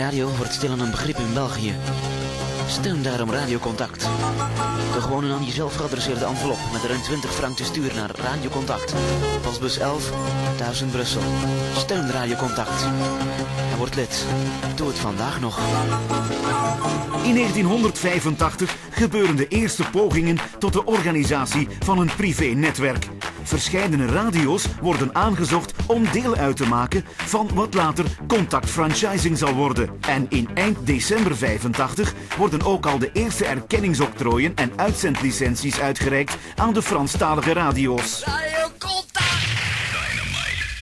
Radio wordt stilaan een begrip in België. Steun daarom Radio Contact. Door gewoon een aan jezelf geadresseerde envelop met ruim 20 frank te sturen naar Radio Contact. Postbus 11, 1000 Brussel. Steun Radio Contact. En word lid. Doe het vandaag nog. In 1985 gebeuren de eerste pogingen tot de organisatie van een privé-netwerk. Verscheidene radio's worden aangezocht om deel uit te maken van wat later Contact Franchising zal worden. En in eind december 85 worden ook al de eerste erkenningsoctrooien en uitzendlicenties uitgereikt aan de Franstalige radio's. Radio Contact!